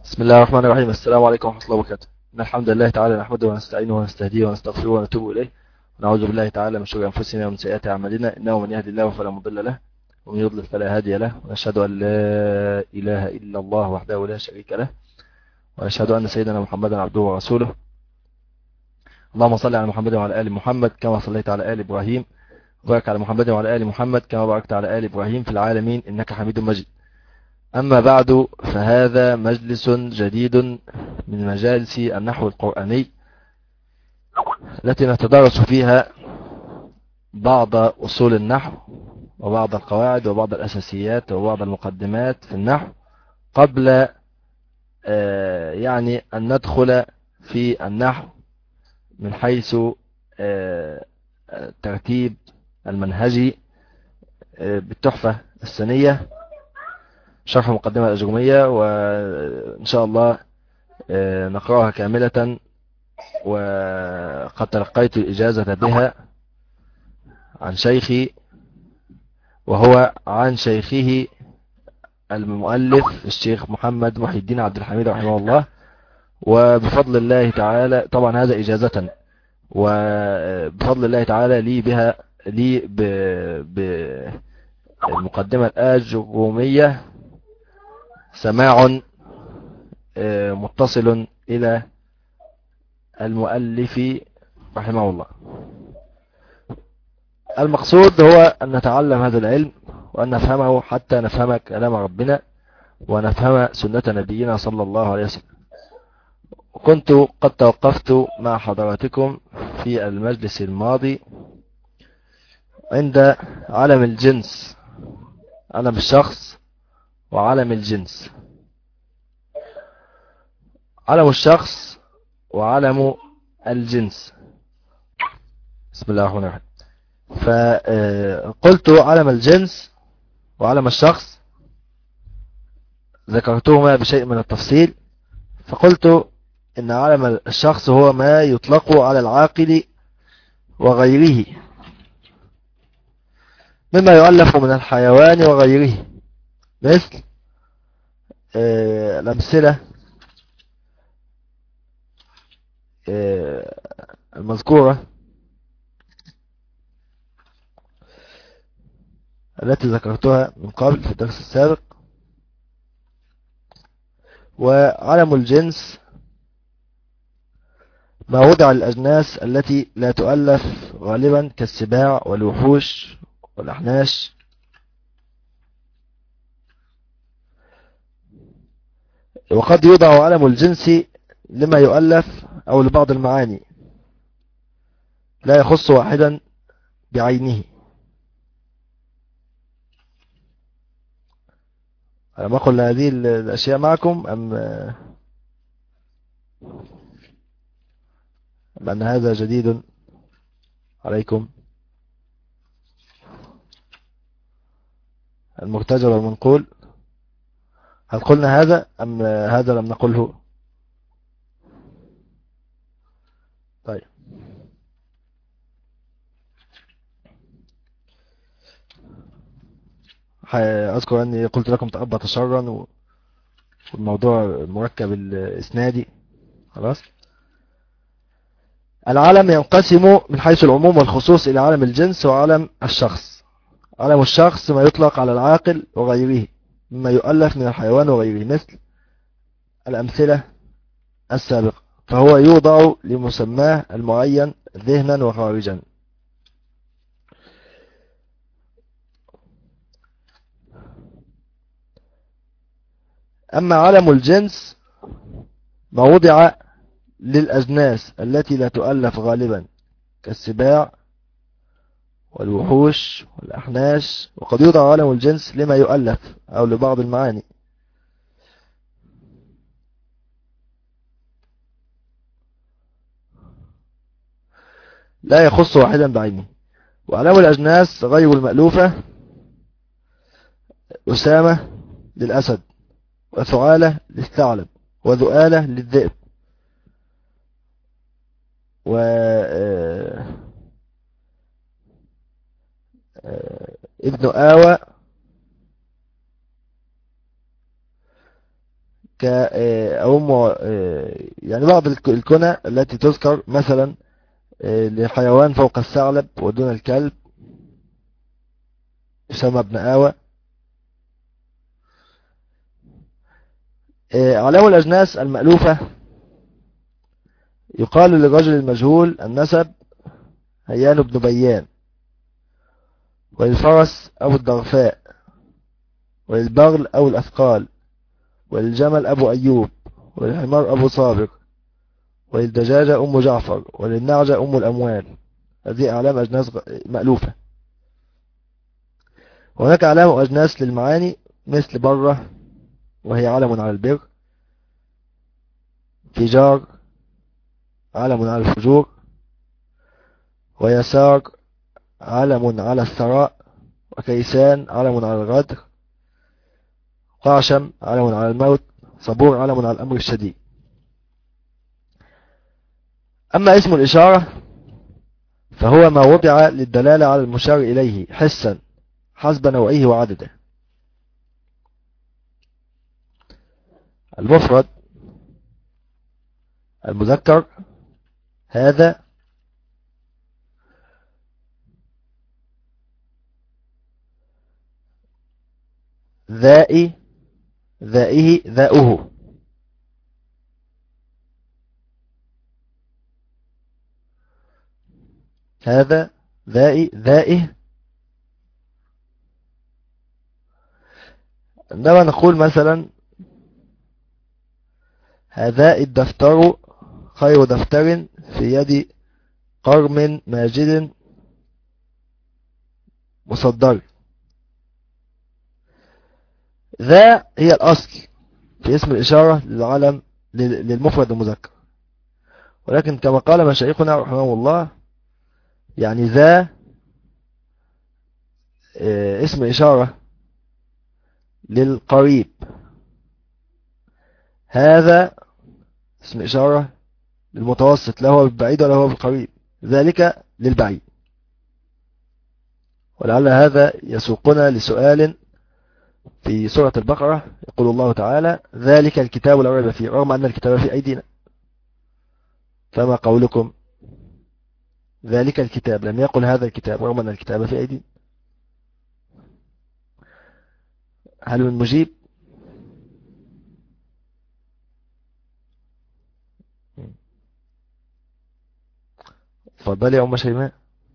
بسم الله الرحمن الرحيم. السلام عليكم ورحمة الله وبركاته. إن الحمد لله تعالى نحمده ونستعينه ونستهديه ونستغفره ونتوب إليه، ونعوذ بالله تعالى من شرور أنفسنا ومن سيئات أعمالنا، إنه من يهدي الله فلا مضل له ومن يضلل فلا هادي له، ونشهد أن لا إله إلا الله وحده لا شريك له، ونشهد أن سيدنا محمدا عبده ورسوله. اللهم صل على محمد وعلى آل محمد كما صليت على آل إبراهيم، وبارك على محمد وعلى آل محمد كما باركت على آل إبراهيم في العالمين إنك حميد مجيد. أما بعد، فهذا مجلس جديد من مجالس النحو القرآني التي نتدارس فيها بعض أصول النحو وبعض القواعد وبعض الأساسيات وبعض المقدمات في النحو قبل يعني أن ندخل في النحو من حيث الترتيب المنهجي بالتحفة السنية، شرح مقدمة الأجرومية، وإن شاء الله نقرأها كاملة، وقد تلقيت الإجازة بها عن شيخي وهو عن شيخه المؤلف الشيخ محمد محي الدين عبد الحميد رحمه الله. وبفضل الله تعالى، طبعا هذا إجازة، وبفضل الله تعالى لي بالمقدمة الأجرومية سماع متصل إلى المؤلف رحمه الله. المقصود هو أن نتعلم هذا العلم وأن نفهمه حتى نفهم كلام ربنا ونفهم سنة نبينا صلى الله عليه وسلم. وكنت قد توقفت مع حضراتكم في المجلس الماضي عند علم الجنس، علم الشخص وعلم الجنس. علم الشخص وعلم الجنس. بسم الله الرحمن الرحيم. فقلت علم الجنس وعلم الشخص ذكرتهما بشيء من التفصيل، فقلت إن علم الشخص هو ما يطلق على العاقل وغيره مما يؤلف من الحيوان وغيره، مثل الأمثلة المذكورة التي ذكرتها من قبل في الدرس السابق. وعلم الجنس ما وضع للأجناس التي لا تؤلف غالبا كالسباع والوحوش والأحناش. وقد يوضع علم الجنس لما يؤلف أو لبعض المعاني لا يخص واحدا بعينه. ألم أقل هذه الأشياء معكم أم أن هذا جديد عليكم؟ المرتجل والمنقول، هل قلنا هذا أم هذا لم نقله؟ طيب، أذكر أني قلت لكم تأبط شرا والموضوع مركب الإسنادي. خلاص. العلم ينقسم من حيث العموم والخصوص إلى علم الجنس وعلم الشخص. علم الشخص ما يطلق على العاقل وغيره مما يؤلف من الحيوان وغيره، مثل الأمثلة السابقة، فهو يوضع لمسماه المعين ذهنا وخارجا. أما علم الجنس ما وضع للأجناس التي لا تؤلف غالبا كالسباع والوحوش والأحناش، وقد يوضع علم الجنس لما يؤلف أو لبعض المعاني. لا يخص واحدا بعينه. وعلم الأجناس غير المألوفة أسامة للأسد، وثعالة للثعلب، وذؤالة للذئب، ابن آوى يعني بعض الكنى التي تذكر مثلا لحيوان فوق الثعلب ودون الكلب يسمى ابن آوى. علام الأجناس المألوفة يقال للرجل المجهول النسب هيان بن بيان، وللفرس أبو الضغفاء، وللبغل أو الأثقال، وللجمل أبو أيوب، وللحمار أبو صابر، وللدجاجة أم جعفر، وللنعجة أم الأموال. هذه أعلام أجناس مألوفة. وهناك علام أجناس للمعاني مثل برة وهي علم على البر، فجار علم على الفجور، ويسار علم على الثراء، وكيسان علم على الغدر، قعشم علم على الموت، صبور علم على الأمر الشديد. أما اسم الإشارة فهو ما وضع للدلالة على المشار إليه حسا حسب نوعه وعدده. المفرد المذكر هذا، ذائي ذائه ذاؤه. هذا ذائي ذائه. عندما نقول مثلا هذا الدفتر خير دفتر في يد قرم ماجد مصدر، ذا هي الأصل في اسم الإشارة للعلم للمفرد المذكر، ولكن كما قال مشايخنا رحمه الله يعني ذا اسم إشارة للقريب، هذا اسم إشارة للمتوسط لا هو بالبعيد ولا هو بالقريب، ذلك للبعيد. ولعل هذا يسوقنا لسؤال في سورة البقرة. يقول الله تعالى ذلك الكتاب لا ريب فيه، رغم أن الكتاب في أيدينا، فما قولكم؟ ذلك الكتاب، لم يقل هذا الكتاب رغم أن الكتاب في أيدينا. هل من مجيب؟ تفضلي يا أم شيماء.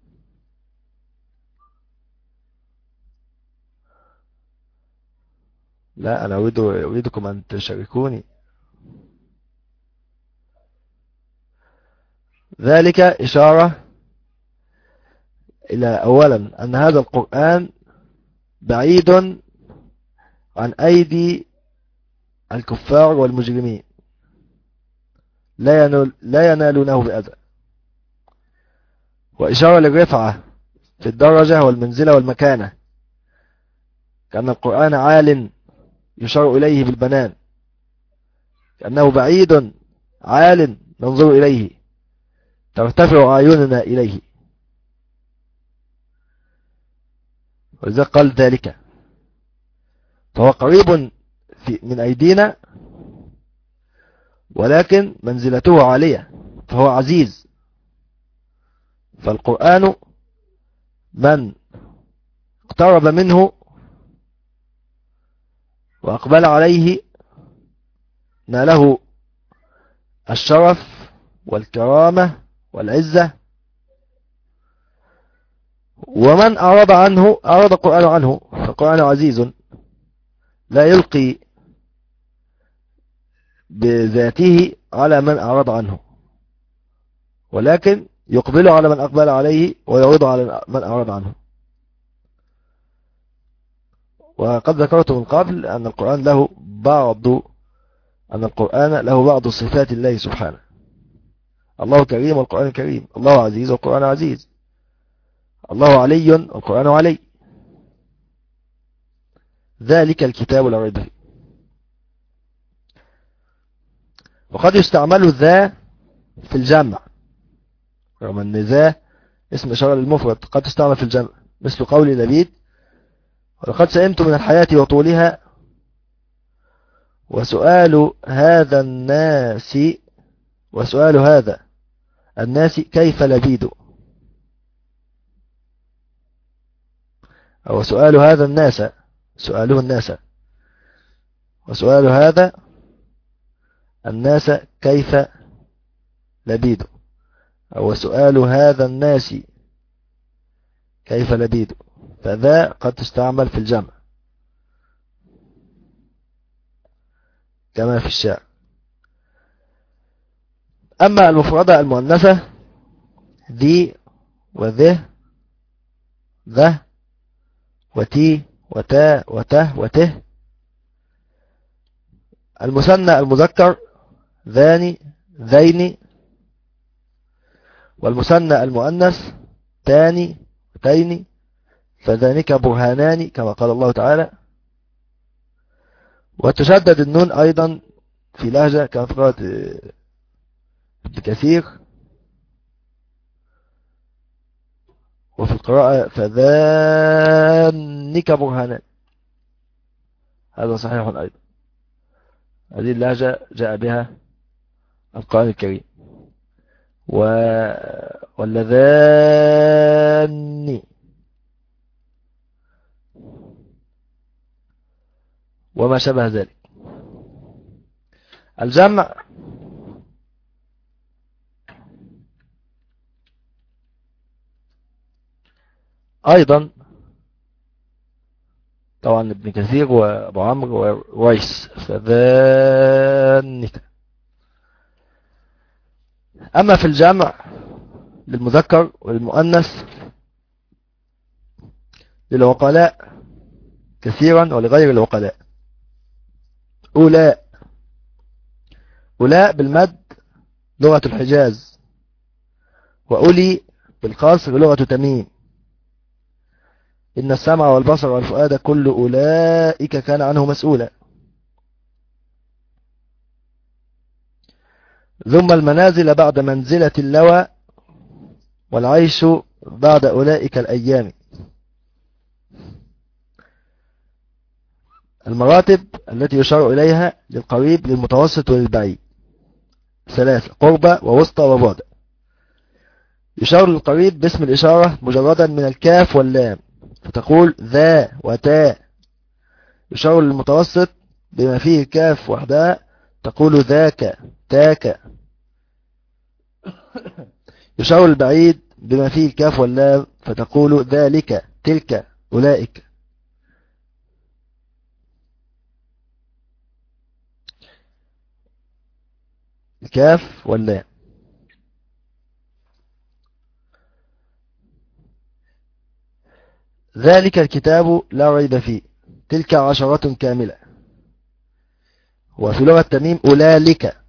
لا، أنا أريدكم أن تشاركوني. ذلك إشارة إلى أولا أن هذا القرآن بعيد عن أيدي الكفار والمجرمين، لا ينالونه بأذى، وإشارة للرفعة في الدرجة والمنزلة والمكانة، كأن القرآن عال يشار إليه بالبنان، كأنه بعيد عال ننظر إليه ترتفع أعيننا إليه، ولذلك قال ذلك، فهو قريب من أيدينا ولكن منزلته عالية، فهو عزيز. فالقرآن من اقترب منه وأقبل عليه ناله الشرف والكرامة والعزة، ومن أعرض عنه أعرض القرآن عنه، فالقرآن عزيز لا يلقي بذاته على من أعرض عنه، ولكن يقبل على من أقبل عليه ويعرض على من أعرض عنه. وقد ذكرت من قبل أن القرآن له بعض صفات الله سبحانه. الله كريم والقرآن كريم، الله عزيز والقرآن عزيز، الله علي والقرآن علي. ذلك الكتاب لا ريب فيه. وقد يستعمل ذا في الجمع، رغم أن ذا اسم إشارة للمفرد قد تستعمل في الجمع، مثل قول لبيد ولقد سئمت من الحياة وطولها وسؤال هذا الناس كيف لبيد، أو سؤال هذا الناس، سؤاله الناس، وسؤال هذا الناس كيف لبيد، أو سؤال هذا الناس كيف لبيد، فذا قد تستعمل في الجمع كما في الشعر. أما المفردة المؤنثة ذي وذه ذه وتي وتا وته وته. المثنى المذكر ذاني ذين، والمثنى المؤنث تاني وتين، فذانك برهانان كما قال الله تعالى. وتشدد النون أيضا في لهجة كما في قراءة ابن كثير، وفي القراءة فذانك برهانان، هذا صحيح أيضا. هذه اللهجة جاء بها القرآن الكريم. واللذان وما شبه ذلك. الجمع أيضا طبعا ابن كثير وابو عمرو ورويس فذانك. أما في الجمع للمذكر والمؤنث للعقلاء كثيرا ولغير العقلاء أولاء. أولاء بالمد لغة الحجاز، وأولي بالقصر لغة تميم. إن السمع والبصر والفؤاد كل أولئك كان عنه مسؤولا. ثم المنازل بعد منزلة اللوى، والعيش بعد أولئك الأيام. المراتب التي يشار إليها للقريب للمتوسط وللبعيد ثلاثة: قربة ووسطى وبعد. يشار للقريب باسم الإشارة مجردا من الكاف واللام فتقول ذا وتا. يشار للمتوسط بما فيه كاف وحدها تقول ذاك تاك. يشار للبعيد بما فيه الكاف واللام فتقول ذلك تلك أولئك. الكاف واللام. ذلك الكتاب لا ريب فيه، تلك عشرة كاملة. وفي لغة تميم أولئك،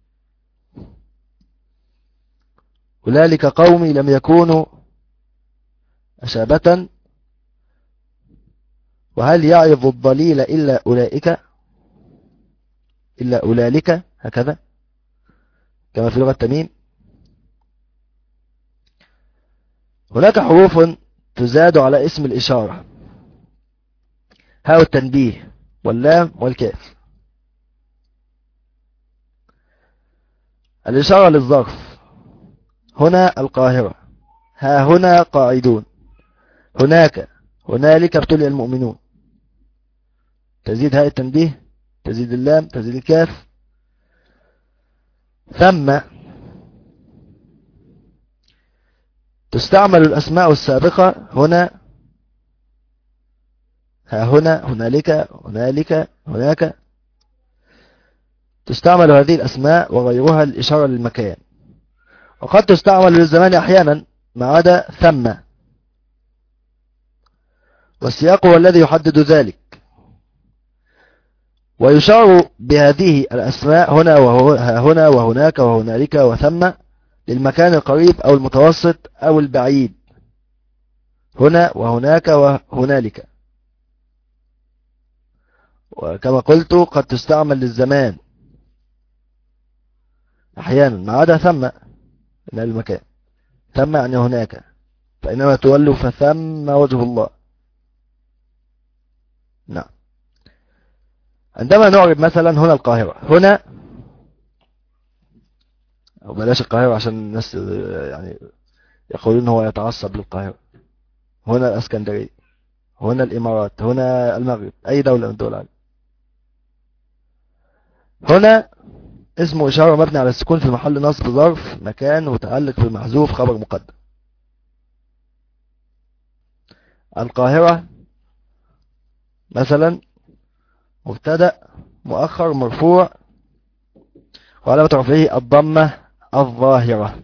أولئك قومي لم يكونوا أشابة، وهل يعظ الضليل إلا أولئك، إلا أولئك، هكذا كما في لغة تميم. هناك حروف تزاد على اسم الإشارة: هاء التنبيه واللام والكاف. الإشارة للظرف: هنا القاهرة، ها هنا قاعدون، هناك هنالك ابتلي المؤمنون. تزيد هاء التنبيه، تزيد اللام، تزيد الكاف. ثم تستعمل الأسماء السابقة: هنا، ها هنا، هنالك، هنالك، هناك. تستعمل هذه الأسماء وغيرها للإشارة للمكان، وقد تستعمل للزمان أحيانا ما عدا ثم، والسياق هو الذي يحدد ذلك. ويشار بهذه الأسماء هنا وهنا وهناك وهنالك وثم للمكان القريب أو المتوسط أو البعيد، هنا وهناك وهنالك. وكما قلت قد تستعمل للزمان أحيانا ما عدا ثم من المكان. ثم يعني هناك، فإنما تولوا فثم وجه الله. نعم. عندما نعرب مثلا هنا القاهرة، هنا، أو بلاش القاهرة عشان الناس يعني يقولون هو يتعصب للقاهرة، هنا الاسكندرية، هنا الامارات، هنا المغرب، اي دولة من دول العالم. هنا اسم اشارة مبني على السكون في محل نصب ظرف مكان متعلق بمحذوف خبر مقدم. القاهرة مثلا مبتدأ مؤخر مرفوع وعلامة رفعه الضمة الظاهرة.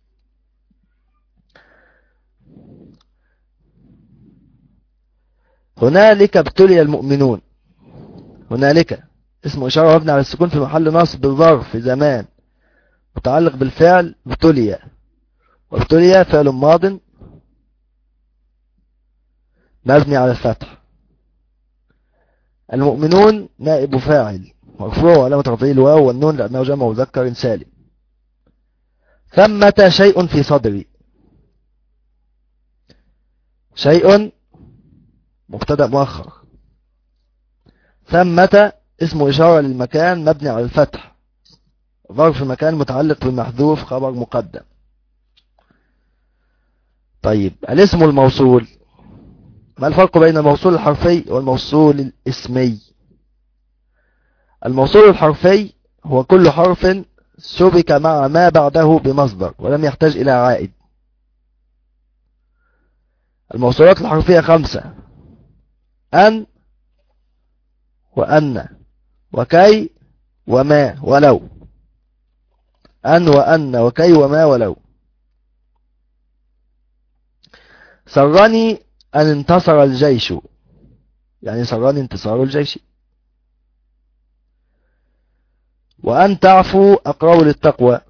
هنالك ابتلي المؤمنون، هنالك اسم إشارة مبني على السكون في محل نصب ظرف زمان متعلق بالفعل ابتلي، وابتلي فعل ماض مبني على الفتح. المؤمنون نائب فاعل مرفوع وعلامة رفعه الواو والنون لأنه جمع مذكر سالم. ثمة شيء في صدري، شيء مبتدأ مؤخر، ثمة اسم إشارة للمكان مبني على الفتح ظرف مكان متعلق بمحذوف خبر مقدم. طيب الاسم الموصول، ما الفرق بين الموصول الحرفي والموصول الاسمي؟ الموصول الحرفي هو كل حرف سبك مع ما بعده بمصدر ولم يحتاج إلى عائد. الموصولات الحرفية 5: أن وأن وكي وما ولو. أن وأن وكي وما ولو. سرني أن انتصر الجيش، يعني سرني انتصار الجيش. وأن تعفوا أقرب للتقوى،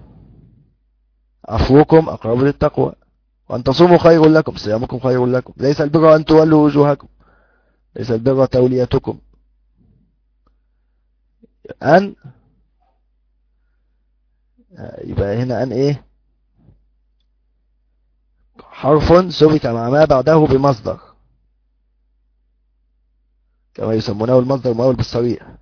عفوكم أقرب للتقوى. وأن تصوموا خير لكم، صيامكم خير لكم. ليس البر أن تولوا وجوهكم، ليس البر توليتكم. أن يبقى هنا أن إيه؟ حرف سبك مع ما بعده بمصدر، كما يسمونه المصدر مؤول بالصريح.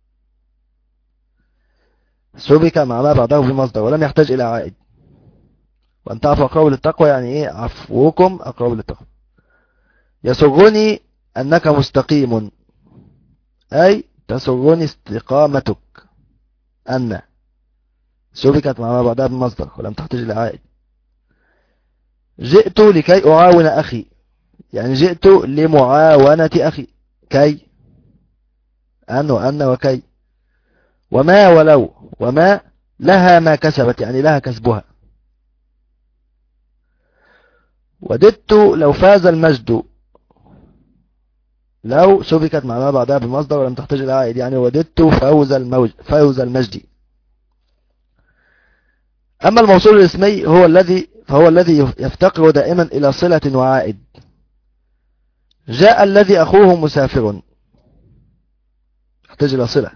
سبك مع ما بعده بمصدر ولم يحتاج إلى عائد. وأن تعفوا أقرب للتقوى يعني إيه؟ عفوكم أقرب للتقوى. يسرني أنك مستقيم، أي تسرني استقامتك. أن سبكت مع ما بعدها بمصدر ولم تحتاج إلى عائد. جئت لكي أعاون أخي، يعني جئت لمعاونة أخي. كي، أن وأن وكي. وما ولو، وما لها ما كسبت يعني لها كسبها. وددت لو فاز المجد، لو سبكت مع ما بعدها بمصدر ولم تحتاج إلى عائد يعني وددت فوز المجد. أما الموصول الاسمي فهو الذي يفتقر دائما إلى صلة وعائد. جاء الذي أخوه مسافر، يحتاج إلى صلة،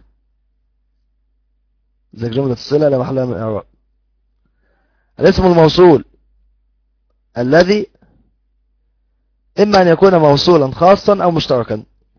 زي جملة الصلة لا محل من الإعراب. الاسم الموصول الذي إما أن يكون موصولا خاصا أو مشتركا.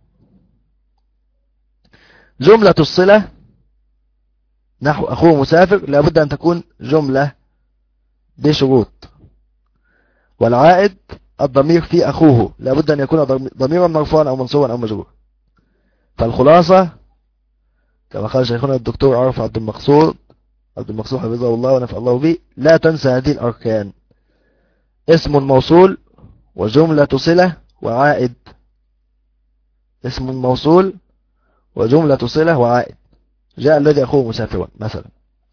جملة الصلة نحو أخوه مسافر لابد أن تكون جملة بشروط. والعائد الضمير في أخوه لابد أن يكون ضميرا مرفوعا أو منصوبا أو مجرورا. فالخلاصة كما قال شيخنا الدكتور عارف عبد المقصود حفظه الله ونفع الله به: لا تنسى هذه الأركان: اسم موصول وجملة صلة وعائد. اسم موصول وجملة صلة وعائد. جاء الذي أخوه مسافرا مثلا،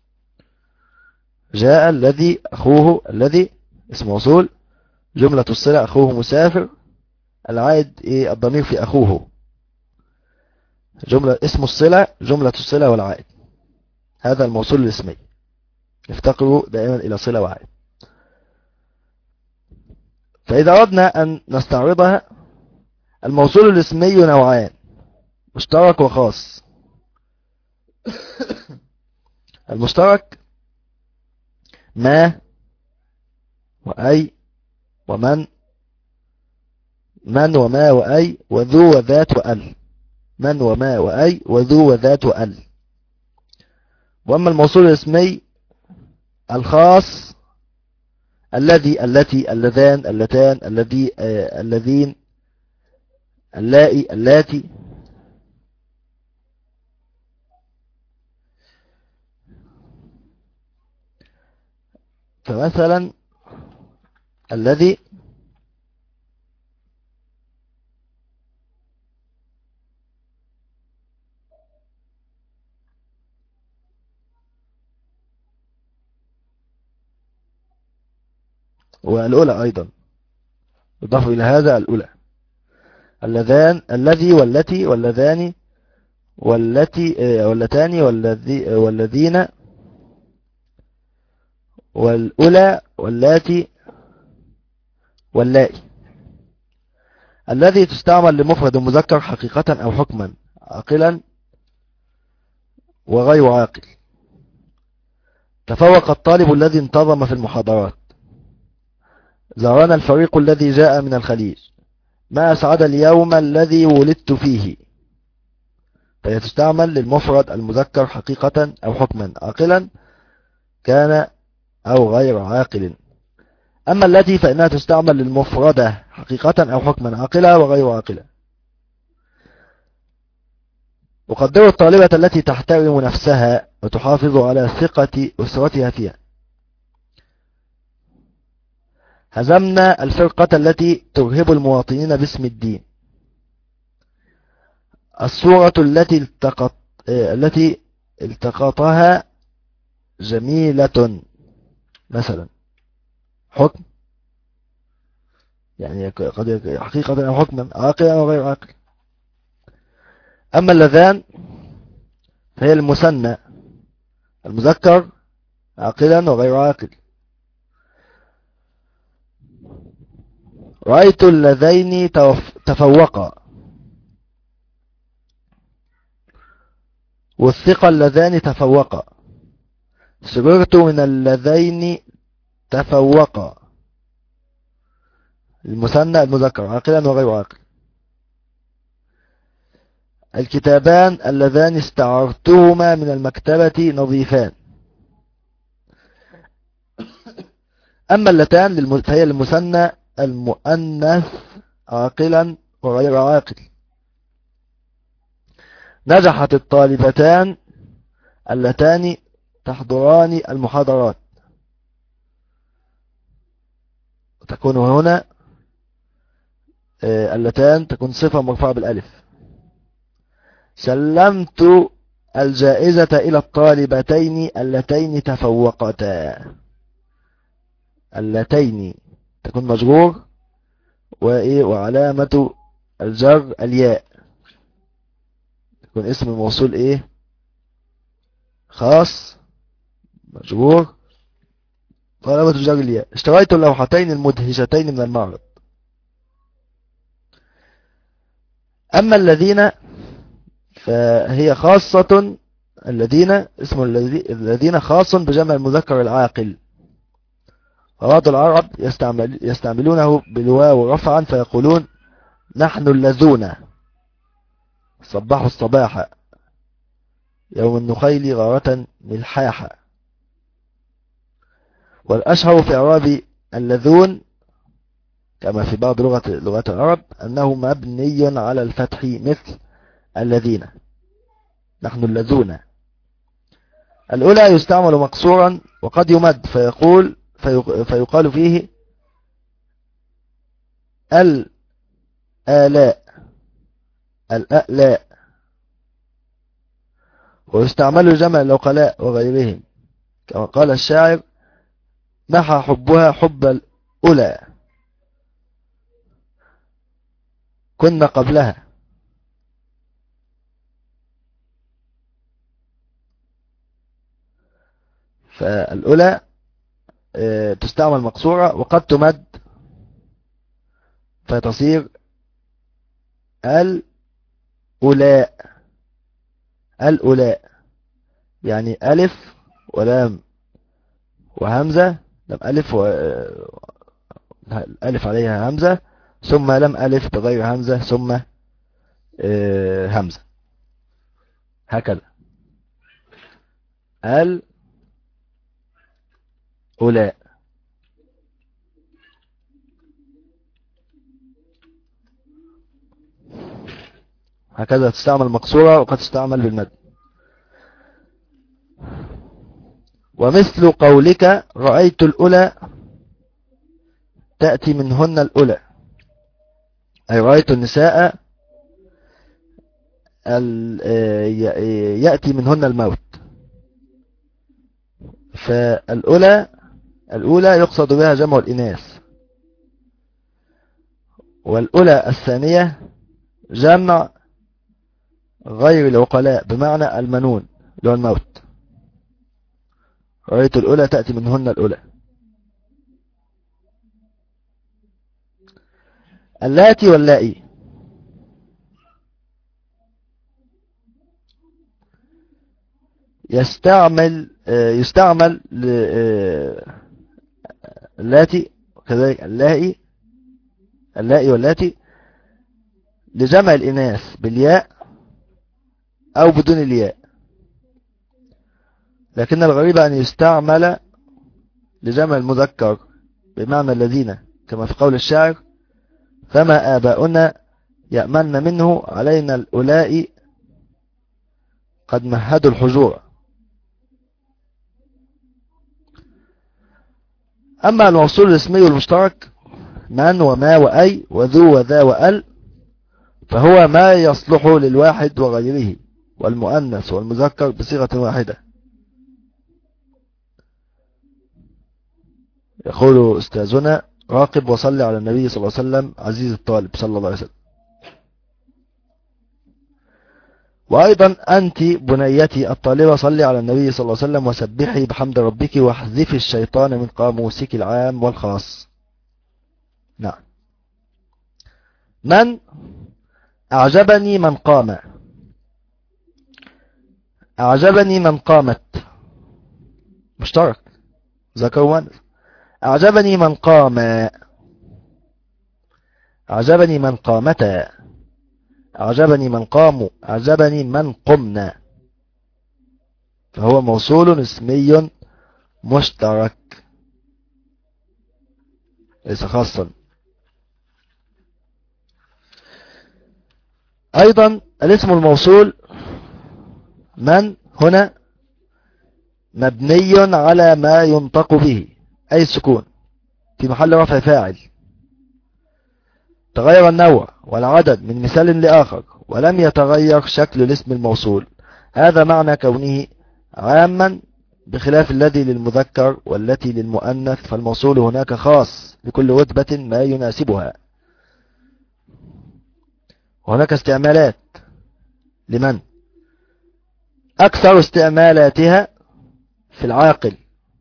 جاء الذي أخوه، الذي اسم موصول، جملة الصلة أخوه مسافر، العائد إيه؟ الضمير في أخوه. جملة اسم الصلة، جملة الصلة والعائد. هذا الموصول الاسمي يفتقر دائما إلى صلة وعائد. فإذا أردنا أن نستعرضها، الموصول الاسمي نوعان: مشترك وخاص. المشترك ما وأي ومن، من وما وأي وذو وذات وأل. من وما وأي وذو وذات وأل. وأما الموصول الاسمي الخاص الذي التي اللذان اللتان الذي الذين اللائي اللاتي. فمثلا الذي والأولى أيضا يضاف إلى هذا الأولى. اللذان الذي والتي واللذان والتي واللتان والذين والأولى واللاتي واللائي. الذي تستعمل لمفرد مذكر حقيقة أو حكما عاقلا وغير عاقل. تفوق الطالب الذي انتظم في المحاضرات. زارنا الفريق الذي جاء من الخليج. ما أسعد اليوم الذي ولدت فيه. فهي تستعمل للمفرد المذكر حقيقة أو حكما عاقلا كان أو غير عاقل. أما التي فإنها تستعمل للمفردة حقيقة أو حكما عاقلة وغير عاقلة. أقدر الطالبة التي تحترم نفسها وتحافظ على ثقة أسرتها فيها. هزمنا الفرقة التي ترهب المواطنين باسم الدين. الصورة التي التقطها جميلة مثلا حكم، يعني قد حقيقة أو حكما عاقلا أو غير عاقل. أما اللذان فهي المثنى المذكر عاقلا وغير عاقل. رأيت اللذين تفوقا. والثقة اللذان تفوقا. سررت من اللذين تفوقا. المثنى المذكر عاقلا وغير عاقل. الكتابان اللذان استعرتهما من المكتبة نظيفان. أما اللتان فهي المثنى المؤنث عاقلا وغير عاقل. نجحت الطالبتان اللتان تحضران المحاضرات. تكون هنا اللتان تكون صفة مرفوعة بالألف. سلمت الجائزة إلى الطالبتين اللتين تفوقتا. اللتين تكون مجرور وعلامة الجر الياء. يكون اسم الموصول خاص مجرور وعلامة الجر الياء. اشتريت اللوحتين المدهشتين من المعرض. أما الذين فهي خاصة. الذين اسم الذين خاص بجمع المذكر العاقل. بعض العرب يستعملونه بالواو رفعا فيقولون نحن اللذون صبحوا الصباح يوم النخيل غارة ملحاحة. والأشهر في إعراب اللذون كما في بعض لغات العرب أنه مبني على الفتح مثل الذين. نحن اللذون. الأولى يستعمل مقصورا وقد يمد فيقال فيه الآلاء الأألاء. ويستعمل جمع العقلاء وغيرهم كما قال الشاعر محى حبها حب الأولى كنا قبلها. فالأولى تستعمل مقصورة وقد تمد فتصير الأولاء. الأولاء يعني ألف ولام وهمزة. لم ألف الألف عليها همزة ثم لم ألف بغير همزة ثم همزة هكذا. الأولاء. هكذا تستعمل مقصورة وقد تستعمل بالمد. ومثل قولك رأيت الأولى تأتي منهن الأولى، أي رأيت النساء يأتي منهن الموت. فالأولى يقصد بها جمع الإناث، والأولى الثانية جمع غير العقلاء بمعنى المنون اللي هو الموت. رأيت الأولى تأتي منهن الأولى. اللاتي واللائي. يستعمل اللاتي كذلك اللائي واللاتي لجمع الإناث بالياء أو بدون الياء، لكن الغريب أن يستعمل لجمع المذكر بمعنى الذين، كما في قول الشاعر فما آباؤنا يأمن منه علينا الأولاء قد مهدوا الحجور. أما الموصول الاسمي والمشترك من وما وأي وذو وذا وأل فهو ما يصلح للواحد وغيره والمؤنث والمذكر بصيغة واحدة. يقول أستاذنا راقب وصلي على النبي صلى الله عليه وسلم عزيز الطالب صلى الله عليه وسلم. وأيضا أنت بنيتي الطالبة صلي على النبي صلى الله عليه وسلم وسبحي بحمد ربك واحذفي الشيطان من قاموسك العام والخاص. نعم. من أعجبني من قام. أعجبني من قامت مشترك ذكر وأنثى. أعجبني من قام. أعجبني من قامتا. أعجبني من قاموا. أعجبني من قمنا. فهو موصول اسمي مشترك ليس خاصا. أيضا الاسم الموصول من هنا مبني على ما ينطق به أي السكون في محل رفع فاعل. تغير النوع والعدد من مثال لآخر ولم يتغير شكل الاسم الموصول. هذا معنى كونه عاما بخلاف الذي للمذكر والتي للمؤنث، فالموصول هناك خاص لكل رتبة ما يناسبها. وهناك استعمالات لمن أكثر استعمالاتها في العاقل،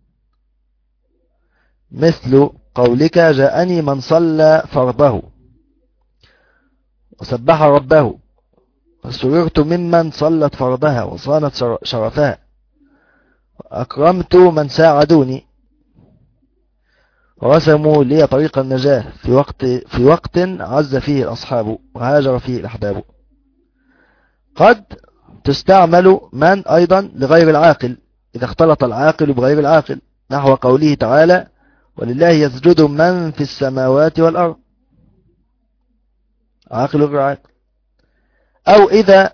مثل قولك جاءني من صلى فرضه وسبح ربه وسررت ممن صلت فرضها وصانت شرفها وأكرمت من ساعدوني ورسموا لي طريق النجاة في وقت عز فيه الأصحاب وهاجر فيه الأحباب. قد تستعمل من أيضا لغير العاقل إذا اختلط العاقل بغير العاقل، نحو قوله تعالى ولله يسجد من في السماوات والأرض، عاقل وغير عاقل. أو إذا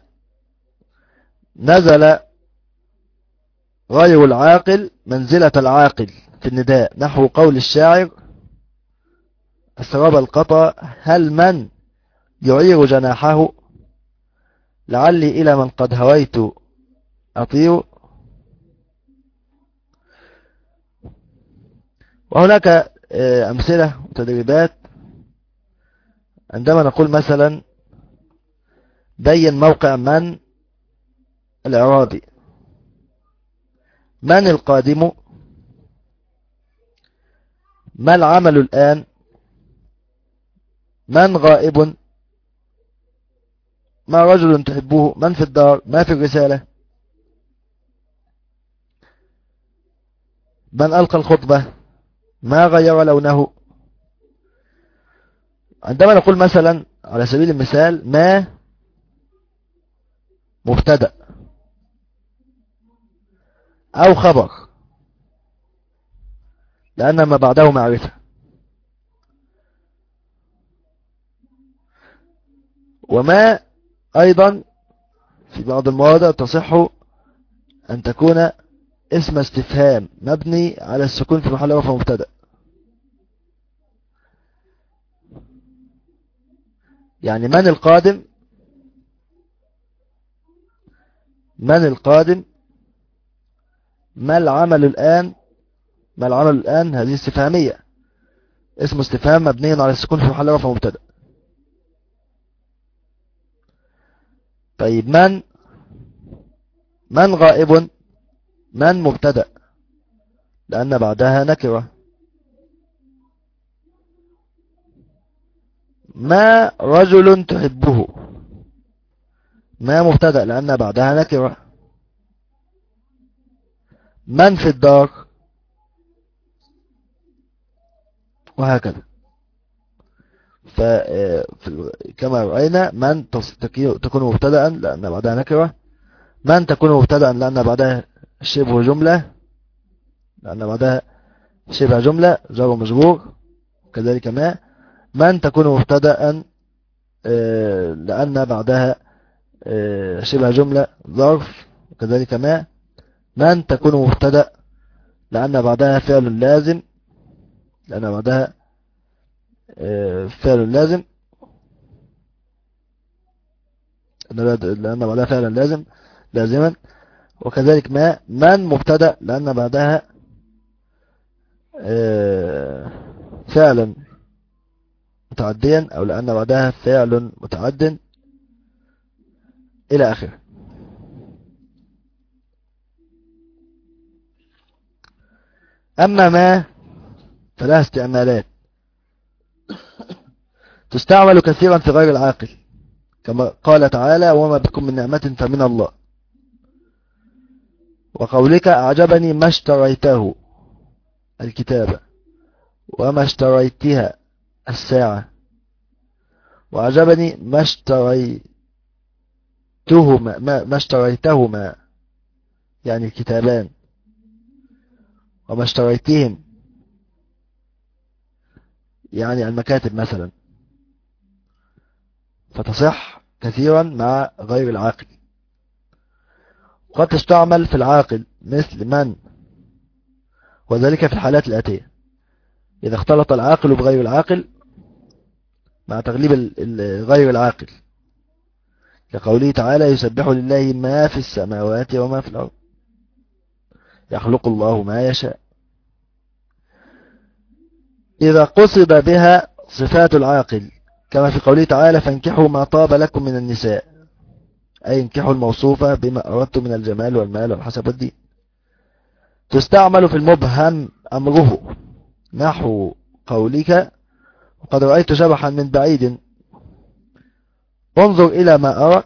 نزل غير العاقل منزلة العاقل في النداء، نحو قول الشاعر السراب القطا هل من يعير جناحه لعلي إلى من قد هويت أطير. وهناك أمثلة وتدريبات عندما نقول مثلا بين موقع من الإعرابي. من القادم، ما العمل الآن، من غائب، ما رجل تحبه، من في الدار، ما في الرسالة، من ألقى الخطبة، ما غير لونه. عندما نقول مثلا على سبيل المثال ما مبتدأ أو خبر، لأن ما بعده معرفة. وما أيضا في بعض المواضع تصح أن تكون اسم استفهام مبني على السكون في محل رفع مبتدأ. يعني من القادم، من القادم، ما العمل الآن، ما العمل الآن، هذه استفهامية، اسم استفهام مبني على السكون في محل رفع مبتدأ. طيب من غائب، من مبتدأ لأن بعدها نكرة. ما رجل تحبه، ما مبتدأ لأن بعدها نكرة. من في الدار، وهكذا. كما رأينا من تكون مبتدأ لأن بعدها نكرة، من تكون مبتدأ لأن بعدها شبه جملة، لأن بعدها شبه جملة جار ومجرور. كذلك من تكون مبتدأ لأن بعدها شبه جملة ظرف. وكذلك من تكون مبتدأ لأن بعدها فعل لازم، لأن بعدها فعل لازم، لأن بعدها فعلا لازما. وكذلك من مبتدأ لأن بعدها فعلا متعديا، أو لأن بعدها فعل متعد إلى آخره. أما ما فلها استعمالات تستعمل كثيرا في غير العاقل، كما قال تعالى: وما بكم من نعمة فمن الله. وقولك: أعجبني ما اشتريته الكتابة، وما اشتريتها الساعة. وأعجبني ما اشتريتهما يعني الكتابان، وما اشتريتهم يعني المكاتب مثلا. فتصح كثيرا مع غير العاقل. قد تستعمل في العاقل مثل من، وذلك في الحالات الآتية: إذا اختلط العاقل بغير العاقل مع تغليب غير العاقل، كقوله تعالى: يسبح لله ما في السماوات وما في الأرض، يخلق الله ما يشاء. إذا قصد بها صفات العاقل، كما في قوله تعالى: فانكحوا ما طاب لكم من النساء، أي انكحوا الموصوفة بما أردت من الجمال والمال والحسب والدين. تستعمل في المبهم أمره، نحو قولك: وقد رأيت شبحا من بعيد، انظر إلى ما أرى.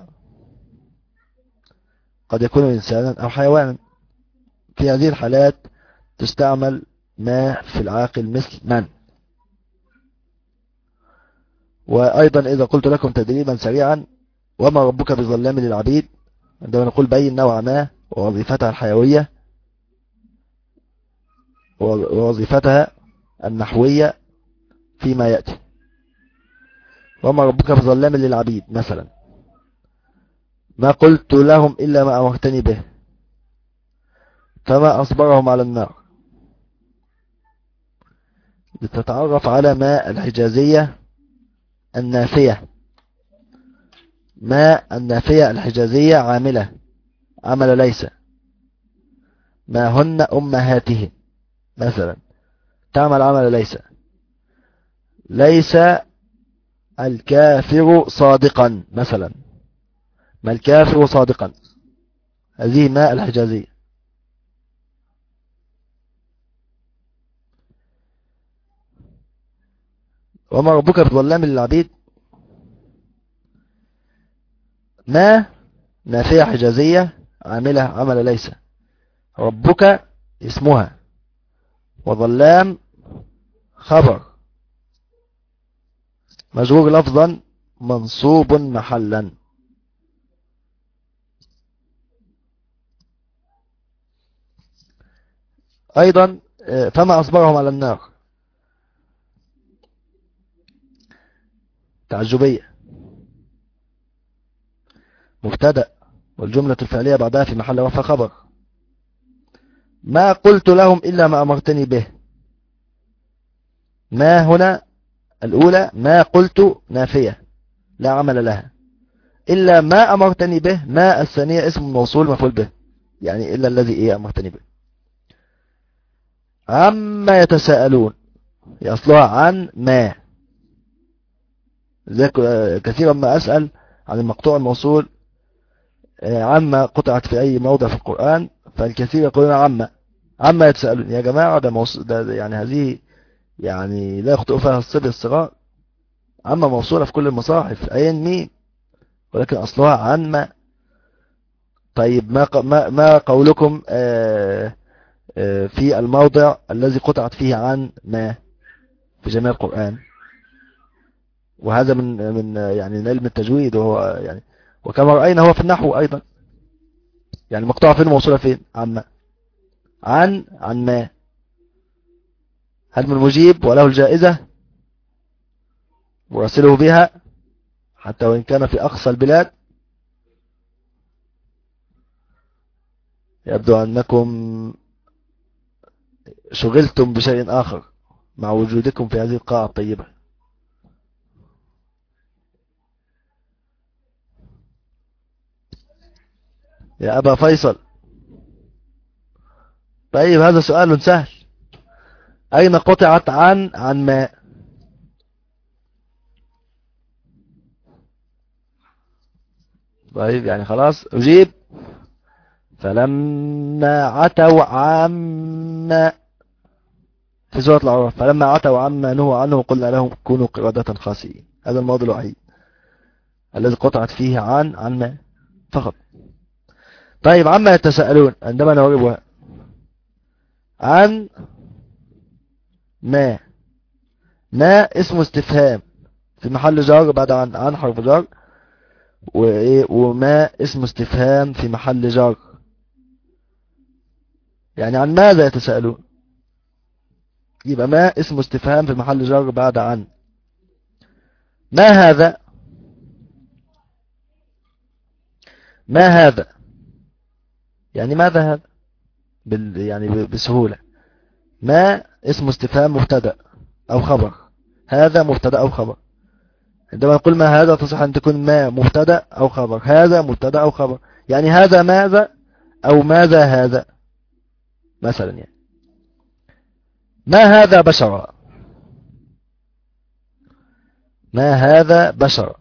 قد يكون إنسانا أو حيوانا. في هذه الحالات تستعمل ما في العاقل مثل من. وأيضا إذا قلت لكم تدريبا سريعا: وما ربك بظلام للعبيد، عندما نقول بين نوع ما ووظيفتها الحيوية ووظيفتها النحوية فيما يأتي. وما ربك بظلام للعبيد مثلا: ما قلت لهم إلا ما أمرتني به، فما أصبرهم على النار. لتتعرف على ما الحجازية النافية، ما النافية الحجازية عاملة عمل ليس. ما هن أمهاتهم مثلا تعمل عمل ليس. ليس الكافر صادقا مثلا، ما الكافر صادقا، هذه ما الحجازية. وما ربك بظلام للعبيد، ما نافية حجازية عاملة عمل ليس. ربك اسمها، وظلام خبر مجرور لفظا منصوب محلا. أيضا فما أصبرهم على النار تعجبية مبتدأ والجملة الفعلية بعدها في محل رفع خبر. ما قلت لهم إلا ما أمرتني به. ما هنا الأولى ما قلت نافية لا عمل لها، إلا ما أمرتني به ما الثانية اسم موصول مفعول به، يعني إلا الذي إيه أمرتني به. عما يتساءلون أصلها عن ما، كثيرا ما أسأل عن المقطوع الموصول عما قطعت في أي موضع في القرآن، فالكثير يقولون عما يتساءلون. يا جماعة ده يعني هذه يعني لا يخطئ فيها الصبي الصغار. عما موصولة في كل المصاحف أيا مين، ولكن أصلها عن ما. طيب ما قولكم في الموضع الذي قطعت فيه عن ما في جميع القرآن؟ وهذا من يعني من علم التجويد، وهو يعني وكما رأينا هو في النحو أيضا، يعني مقطوعة فين موصولة فين؟ عن ما. هل من مجيب وله الجائزة ورسله بها حتى وإن كان في أقصى البلاد؟ يبدو أنكم شغلتم بشيء آخر مع وجودكم في هذه القاعة الطيبة. يا أبا فيصل، طيب هذا سؤال سهل. أين قطعت عن ما؟ طيب يعني خلاص أجيب. فلما عتوا عما في سورة الأعراف، فلما عتوا عما نهوا عنه قلنا لهم كونوا قردة خاسئين. هذا الموضوع الوحيد الذي قطعت فيه عن ما فقط. طيب عما يتساءلون عندما نوربها عن ما اسم استفهام في محل جر بعد عن حرف جر، وما اسم استفهام في محل جر. يعني عن ماذا يتساءلون؟ يبقى ما اسم استفهام في محل جر بعد عن. ما هذا يعني ماذا هذا يعني بسهولة. ما اسم استفهام مبتدا أو خبر، هذا مبتدا أو خبر. عندما نقول ما هذا تصح أن تكون ما مبتدا أو خبر، هذا مبتدا أو خبر. يعني هذا ماذا أو ماذا هذا مثلا. يعني ما هذا بشرا، ما هذا بشرا.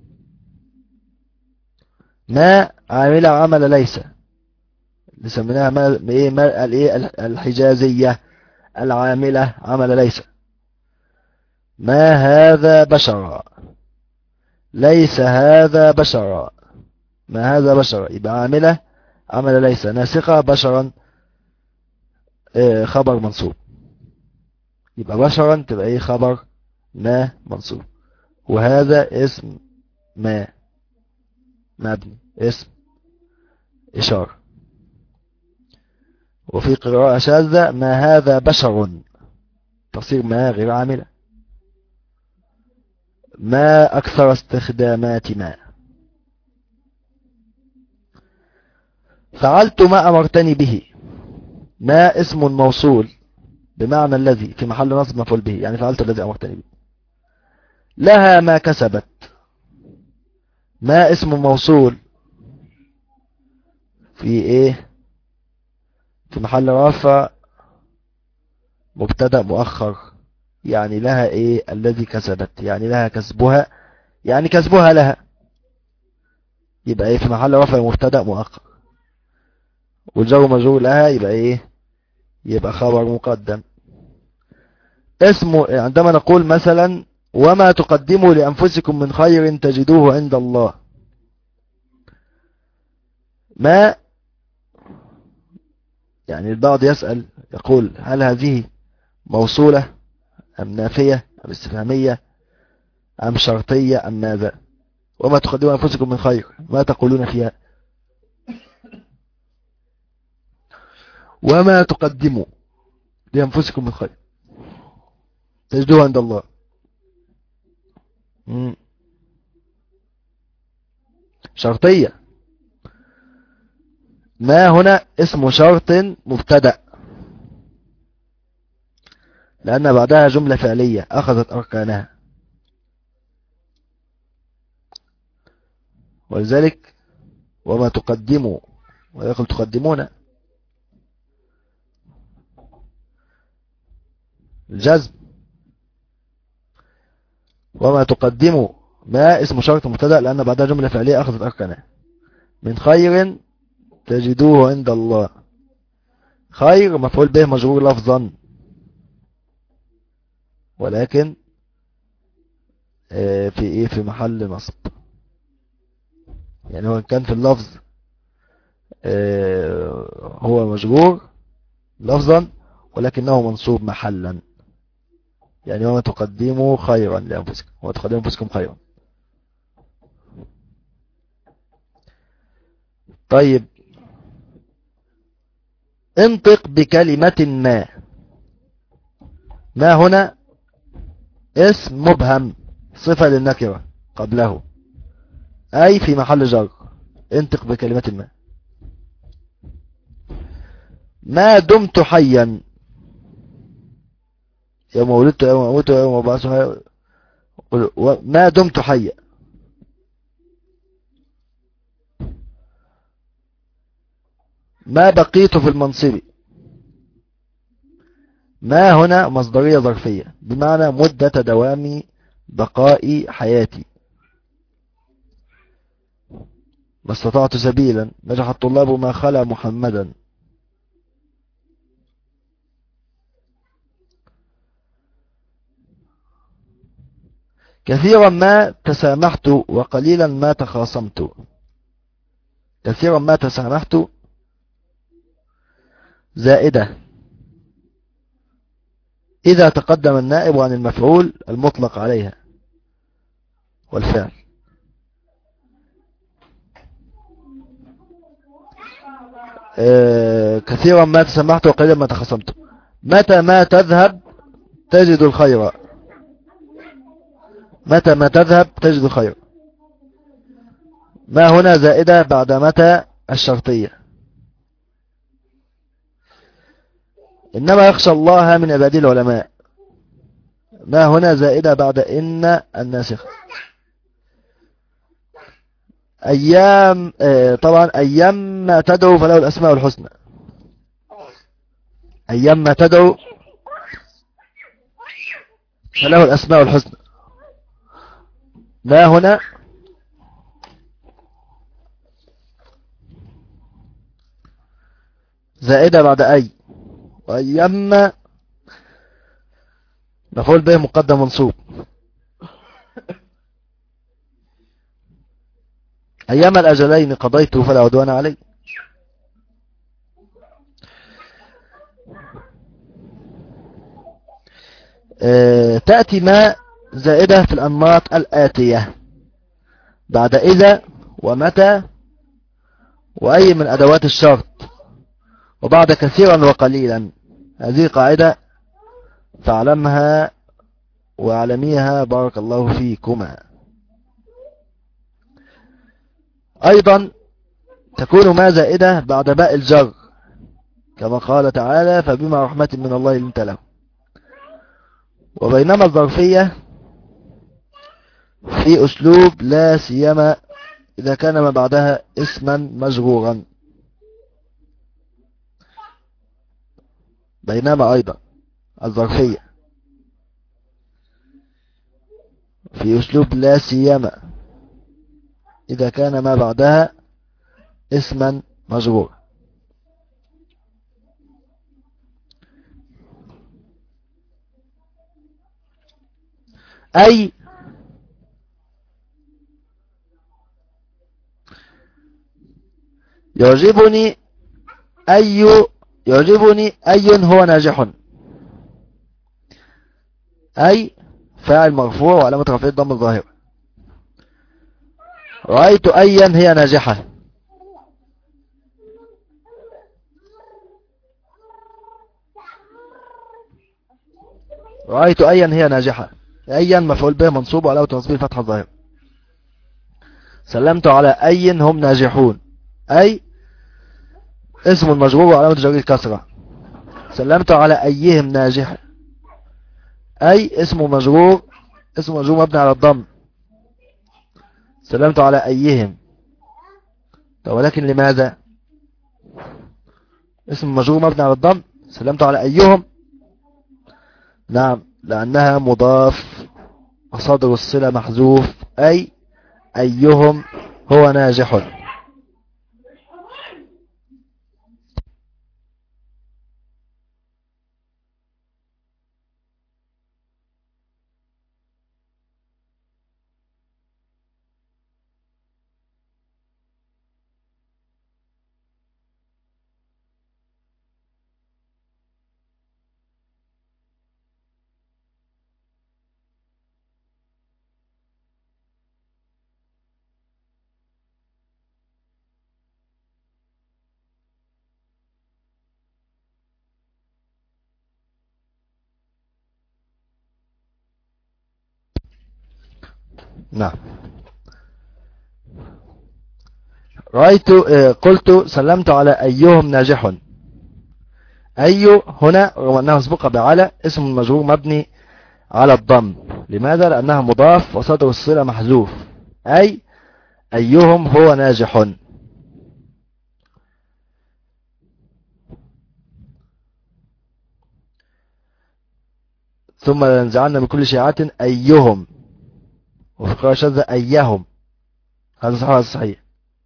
ما عاملة عمل ليس، نسميناها الحجازية العاملة عمل ليس. ما هذا بشرا، ليس هذا بشرا. ما هذا بشرا يبقى عاملة عمل ليس ناسخة، بشرا خبر منصوب. يبقى بشرا تبقى ايه خبر ما منصوب، وهذا اسم ما مبني اسم إشارة. وفي قراءة شاذة ما هذا بشر تصير ما غير عاملة. ما أكثر استخدامات ما. فعلت ما أمرتني به، ما اسم موصول بمعنى الذي في محل نصب مفعول به، يعني فعلت الذي أمرتني به. لها ما كسبت، ما اسم موصول في ايه في محل رفع مبتدا مؤخر، يعني لها ايه الذي كسبت، يعني لها كسبها، يعني كسبها لها. يبقى ايه في محل رفع مبتدا مؤخر، والجر مجرور لها يبقى ايه يبقى خبر مقدم. اسم عندما نقول مثلا وما تقدموا لأنفسكم من خير تجدوه عند الله، ما يعني البعض يسأل يقول هل هذه موصولة أم نافية أم استفهامية أم شرطية أم ماذا؟ وما تقدموا لأنفسكم من خير ما تقولون فيها؟ وما تقدموا لأنفسكم من خير تجدوه عند الله. شرطية. ما هنا اسم شرط مبتدأ لأن بعدها جملة فعلية أخذت أركانها، ولذلك وما تقدموا ويقول تقدمون الجزم. وما تقدموا ما اسم شرط مبتدأ لأن بعدها جملة فعلية أخذت أركانها. من خير تجدوه عند الله. خير مفعول به مجرور لفظا، ولكن في ايه في محل نصب. يعني هو كان في اللفظ هو مجرور لفظا ولكنه منصوب محلا. يعني وما تقدموا خيرا لأنفسكم، وما تقدموا أنفسكم خيرا. طيب انطق بكلمة ما. ما هنا اسم مبهم صفة للنكرة قبله، أي في محل جر. انطق بكلمة ما. ما دمت حيا. يوم ولدت يوم أموت يوم أبعث. ما دمت حيا. ما بقيت في المنصب. ما هنا مصدرية ظرفية بمعنى مدة دوام بقاء حياتي. ما استطعت سبيلا. نجح الطلاب ما خلا محمدا. كثيرا ما تسامحت وقليلا ما تخاصمت. كثيرا ما تسامحت زائدة إذا تقدم النائب عن المفعول المطلق عليها والفعل. كثيرا ما تسامحت وقليلا ما تخاصمت. متى ما تذهب تجد الخير. متى ما تذهب تجد الخير. ما هنا زائدة بعد متى الشرطية. إنما يخشى الله من عباده العلماء. ما هنا زائدة بعد إن الناسخة. أيام طبعا أيام ما تدعو فله الأسماء الحسنى. أيام ما تدعو فله الأسماء الحسنى. ما هنا زائدة بعد أي. وأيام مفعول به مقدم منصوب. أيام الأجلين قضيت فلا عدوان علي. تأتي ما زائدة في الأنماط الآتية بعد إذا ومتى وأي من أدوات الشرط وبعد كثيرا وقليلا. هذه قاعدة فاعلمها واعلميها بارك الله فيكما. أيضا تكون ما زائدة بعد باء الجر كما قال تعالى فبما رحمة من الله لنت له. وبينما الظرفية في أسلوب لا سيما إذا كان ما بعدها اسما مجرورا. بينما أيضا الظرفية في أسلوب لا سيما إذا كان ما بعدها اسما مجرورا. أي يعجبني أي هو ناجح. أي فاعل مرفوع وعلامة رفعه الضم الظاهر. رأيت أيا هي ناجحة. رأيت أيا هي ناجحة. أيا مفعول به منصوب وعلامة نصبه فتحة ظاهرة. سلمت على أي هم ناجحون. أي اسم المجرور وعلامة جره الكسرة. سلمت على أيهم ناجح. أي اسم مجرور مبني على الضم. سلمت على أيهم. ولكن لماذا اسم مجرور مبني على الضم؟ سلمت على أيهم. نعم، لأنها مضاف وصدر الصلة محذوف. أي أيهم هو ناجح. نعم. قلت سلمت على أيهم ناجح. أي هنا رغم أنها مسبوقة بعلى اسم المجرور مبني على الضم. لماذا؟ لأنها مضاف وصدر الصلة محذوف. أي أيهم هو ناجح. ثم لنزعلنا من كل شيعة أيهم. وفي قراءة شاذة أيهم. هذا صحيح وهذا صحيح.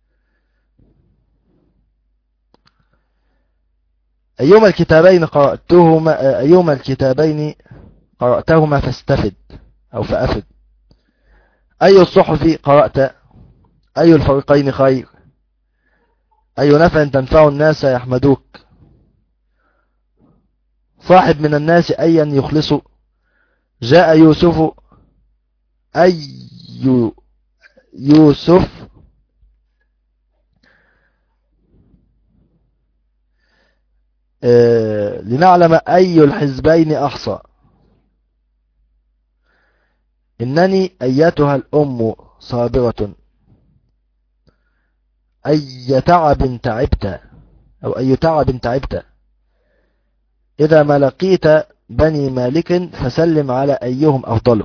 أيهما الكتابين قرأتهما فاستفد أو فأفد. أي الصحف قرأت. أي الفريقين خير. أي نفع تنفع الناس يحمدوك. صاحب من الناس أيا يخلص. جاء يوسف. أي يوسف لنعلم أي الحزبين أحصى. إنني أيتها الأم صابرة. أي تعب تعبت أو أي تعب تعبت. إذا ما لقيت بني مالك فسلم على أيهم أفضل.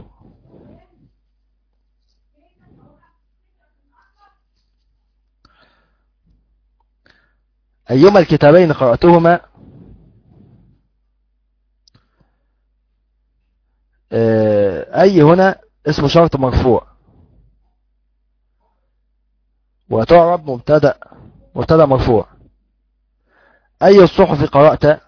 أيما الكتابين قرأتهما. أي هنا اسم شرط مرفوع وتعرب مبتدأ مرفوع. أي الصحف قرأت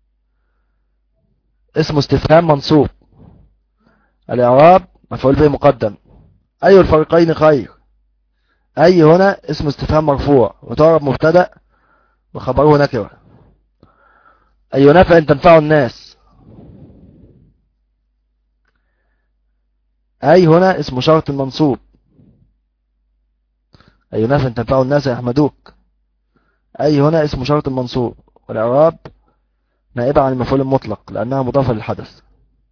اسم استفهام منصوب. الإعراب مفعول به مقدم. أي الفريقين خير. أي هنا اسم استفهام مرفوع وتعرب مبتدأ وخبره نكرة. أي نفع تنفع الناس. أي هنا اسم شرط منصوب. أي نفع تنفع الناس يحمدوك. أي هنا اسم شرط منصوب والإعراب نائبة عن المفعول المطلق لأنها مضافة للحدث.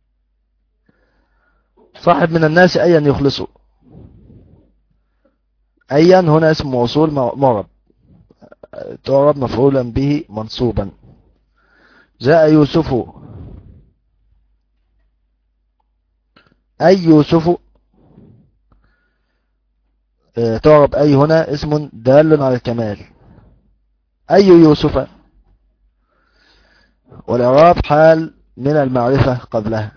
صاحب من الناس أيا يخلصوا. أيا هنا اسم موصول معرب تعرب مفعولا به منصوبا. جاء يوسف. أي يوسف تعرب أي هنا اسم دال على الكمال. أي يوسف والإعراب حال من المعرفة قبلها.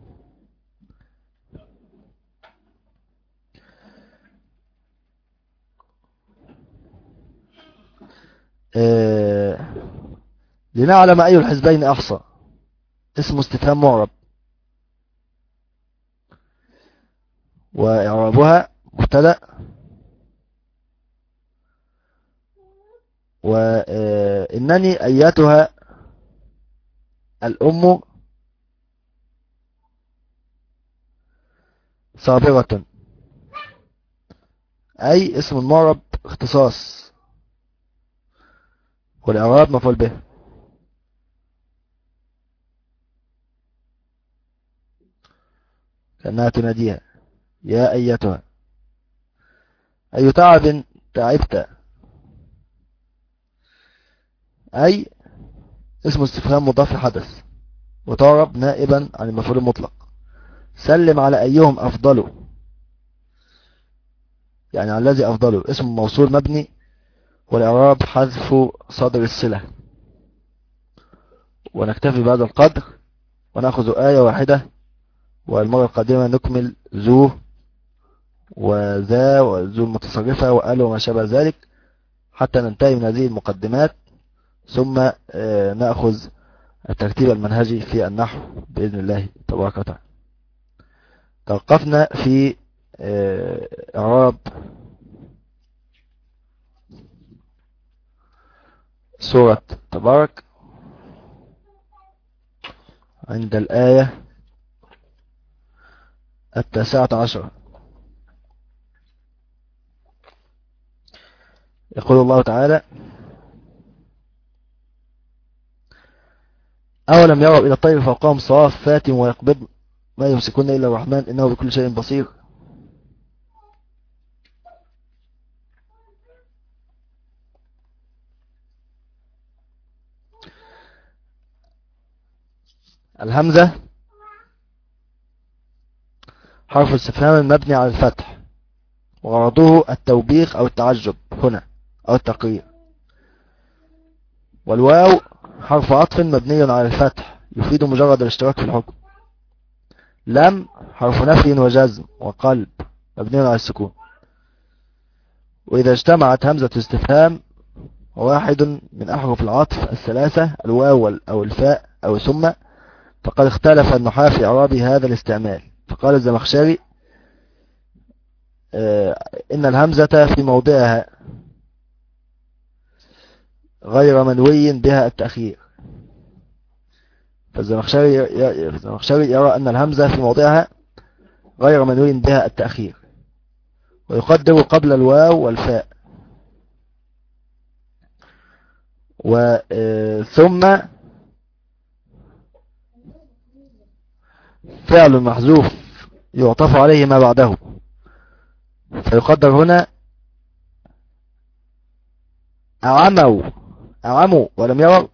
لنعلم أي الحزبين أحصى اسم استفهام معرب وإعرابها مبتدأ وإنني أيتها الأم صابرة. أي اسم معرب اختصاص والإعراب مفعول به. كأنها تناديها يا أيتها. أي تعب تعبت، أي اسم استفهام مضاف لحدث، وتعرب نائبا عن المفعول المطلق. سلم على أيهم أفضل، يعني على الذي أفضله، اسم موصول مبني، والإعراب حذف صدر الصلة. ونكتفي بهذا القدر، ونأخذ آية واحدة، والمرة القادمة نكمل ذو وذا وذو المتصرفة وآل وما شابه ذلك، حتى ننتهي من هذه المقدمات، ثم نأخذ الترتيب المنهجي في النحو بإذن الله تبارك وتعالى. توقفنا في إعراب سورة تبارك عند الآية 19. يقول الله تعالى: أولم يروا إلى الطير فوقهم صافات ويقبضن ما يمسكون إلا الرحمن إنه بكل شيء بصير. الهمزة حرف استفهام مبني على الفتح، وغرضه التوبيخ أو التعجب هنا أو التقرير. والواو حرف عطف مبني على الفتح يفيد مجرد الاشتراك في الحكم. لم حرف نفي وجزم وقلب مبني على السكون. وإذا اجتمعت همزة استفهام واحد من أحرف العطف الثلاثة الواو أو الفاء أو ثم، فقد اختلف النحاة في إعراب هذا الاستعمال. فقال الزمخشري: إن الهمزة في موضعها غير منوي بها التأخير. فالزمخشري يرى أن الهمزة في موضعها غير منوي بها التأخير، ويقدر قبل الواو والفاء. ثم فعل محذوف يعطف عليه ما بعده، فيقدر هنا أعموا ولم يروا،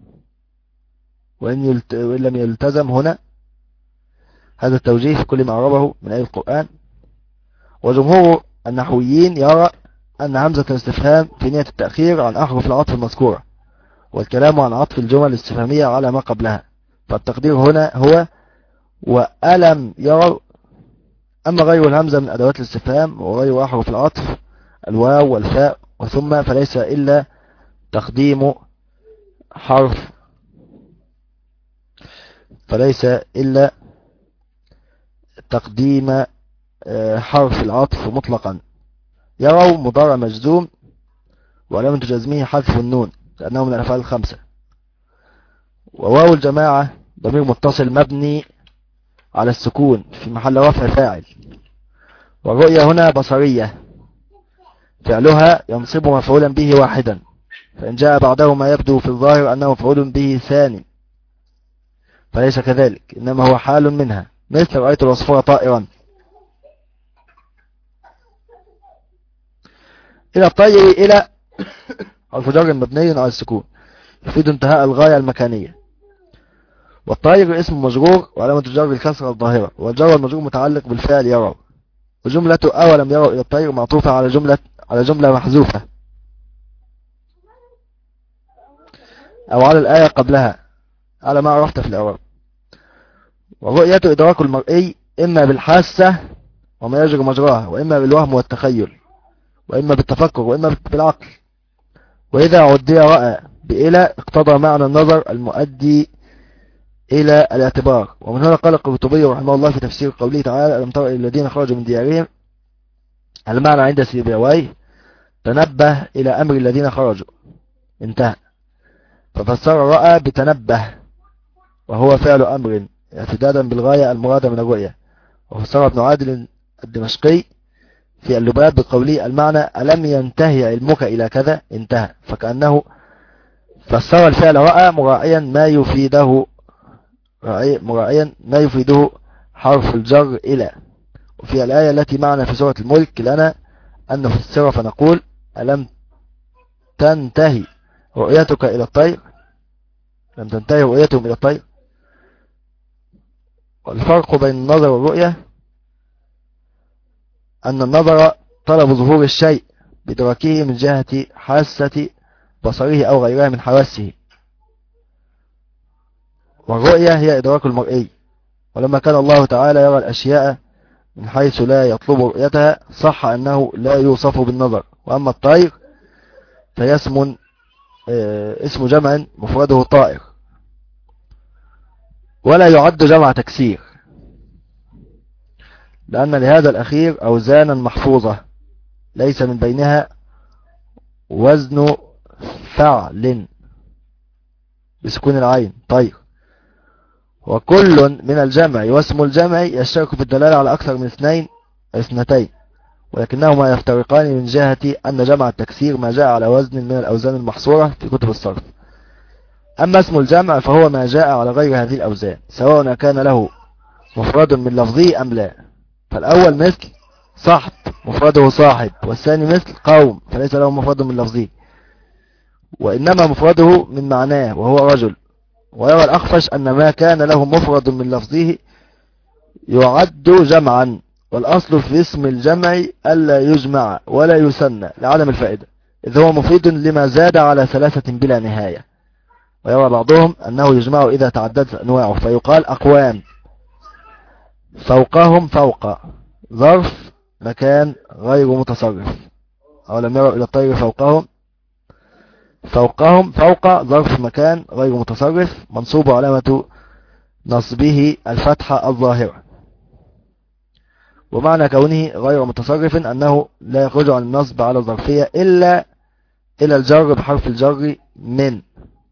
وإن لم يلتزم هنا هذا التوجيه في كل ما أعربه من أي القرآن. وجمهور النحويين يرى أن همزة الاستفهام في نية التأخير عن أحرف العطف المذكورة، والكلام عن عطف الجمل الاستفهامية على ما قبلها، فالتقدير هنا هو وألم يروا. أما غير الهمزة من أدوات الاستفهام وغير أحرف العطف الواو والفاء وثم، فليس إلا تقديم حرف العطف مطلقا. يروا مضارع مجزوم وعلامة جزمه حذف النون لأنه من الأفعال الخمسة. وواو الجماعة ضمير متصل مبني على السكون في محل رفع فاعل. والرؤية هنا بصرية، فعلها ينصب مفعولا به واحدا، فإن جاء بعده ما يبدو في الظاهر أنه مفعول به ثاني فليس كذلك، إنما هو حال منها، مثل رأيت العصفور طائرا. إلى الطير إلى حرف جر مبني على السكون يفيد انتهاء الغاية المكانية. والطير اسم مجرور وعلامة الجر الكسرة الظاهرة، والجر والمجرور متعلق بالفعل يروا. وجملة أولم يروا إلى الطير معطوفة على جملة محذوفة أو على الآية قبلها على ما عرفت في الإعراب. والرؤية إدراك المرئي إما بالحاسة وما يجري مجراها، وإما بالوهم والتخيل، وإما بالتفكر، وإما بالعقل. وإذا عدي رأى بإلى اقتضى معنى النظر المؤدي إلى الاعتبار. ومن هنا قال القرطبي رحمه الله في تفسير قوله تعالى: ألم تر إلى الذين خرجوا من ديارهم، المعنى عند سيبويه تنبه إلى أمر الذين خرجوا، انتهى. ففسر رأى بتنبه وهو فعل أمر اعتدادا بالغاية المرادة من الرؤية. وفسر ابن عادل الدمشقي في اللباب بقوله المعنى ألم ينتهي علمك إلى كذا، انتهى. فكأنه فسر الفعل رأى مراعيا ما يفيده حرف الجر إلى. وفي الآية التي معنا في سورة الملك لنا أن نفسر فنقول ألم تنتهي رؤيتك إلى الطير، لم تنتهي رؤيتهم إلى الطير. والفرق بين النظر والرؤية أن النظر طلب ظهور الشيء بدركه من جهة حاسة بصره أو غيرها من حواسه، والرؤية هي إدراك المرئي. ولما كان الله تعالى يرى الأشياء من حيث لا يطلب رؤيتها صح أنه لا يوصف بالنظر. وأما الطير فهي اسم جمع مفرده طائر، ولا يعد جمع تكسير، لأن لهذا الأخير أوزانا محفوظة ليس من بينها وزن فعل بسكون العين طير. وكل من الجمع واسم الجمع يشترك في الدلالة على أكثر من اثنتين، ولكنهما يفترقان من جهة أن جمع التكسير ما جاء على وزن من الأوزان المحصورة في كتب الصرف. أما اسم الجمع فهو ما جاء على غير هذه الأوزان، سواء كان له مفرد من لفظه أم لا. فالأول مثل صحب مفرده صاحب، والثاني مثل قوم فليس له مفرد من لفظه، وإنما مفرده من معناه وهو رجل. ويرى الأخفش أن ما كان له مفرد من لفظه يعد جمعا، والأصل في اسم الجمع ألا يجمع ولا يثنى لعدم الفائدة، إذ هو مفيد لما زاد على 3 بلا نهاية. ويرى بعضهم أنه يجمع إذا تعددت أنواعه، فيقال أقوام. فوقهم فوق ظرف مكان غير متصرف. أولم يروا إلى الطير فوقهم فوق ظرف مكان غير متصرف منصوب علامة نصبه الفتحة الظاهرة. ومعنى كونه غير متصرف أنه لا يخرج عن النصب على الظرفية إلا إلى الجر بحرف الجر من.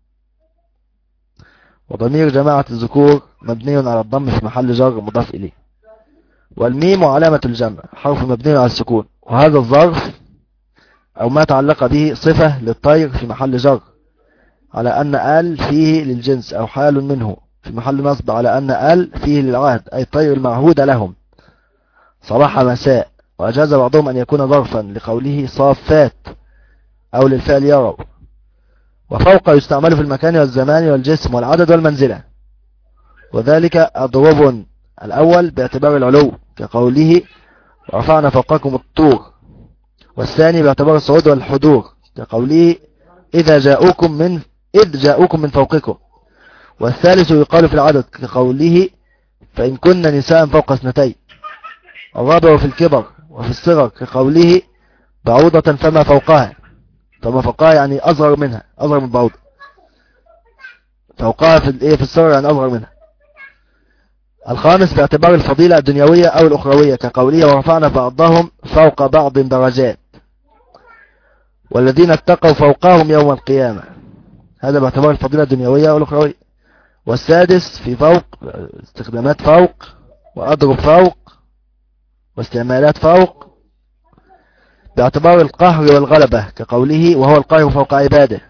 وضمير جماعة الذكور مبني على الضم في محل جر مضاف إليه. والميم علامة الجمع حرف مبني على السكون، وهذا الظرف أو ما تعلق به صفة للطير في محل جر على أن ال فيه للجنس، أو حال منه في محل نصب على أن ال فيه للعهد، أي الطير المعهود لهم صباح مساء. وأجاز بعضهم أن يكون ظرفا لقوله صافات أو للفعل يروا. وفوق يستعمل في المكان والزمان والجسم والعدد والمنزلة، وذلك أضرب الأول باعتبار العلو كقوله ورفعنا فوقكم الطور، والثاني باعتبار الصعود والحضور كقوله إذ جاءوكم من فوقكم، والثالث يقال في العدد كقوله فإن كن نساء فوق 2. الرابع في الكبر وفي الصغر كقوله بعوضة فما فوقها يعني أصغر منها، أصغر من بعوضة. فوقها في الصغر يعني أصغر منها. الخامس باعتبار الفضيلة الدنيوية أو الأخروية كقوله ورفعنا بعضهم فوق بعض درجات والذين اتقوا فوقهم يوم القيامة، هذا باعتبار الفضيلة الدنيوية أو الأخروية. والسادس في فوق استخدامات فوق وأضرب فوق واستعمالات فوق باعتبار القهر والغلبة كقوله وهو القاهر فوق عباده.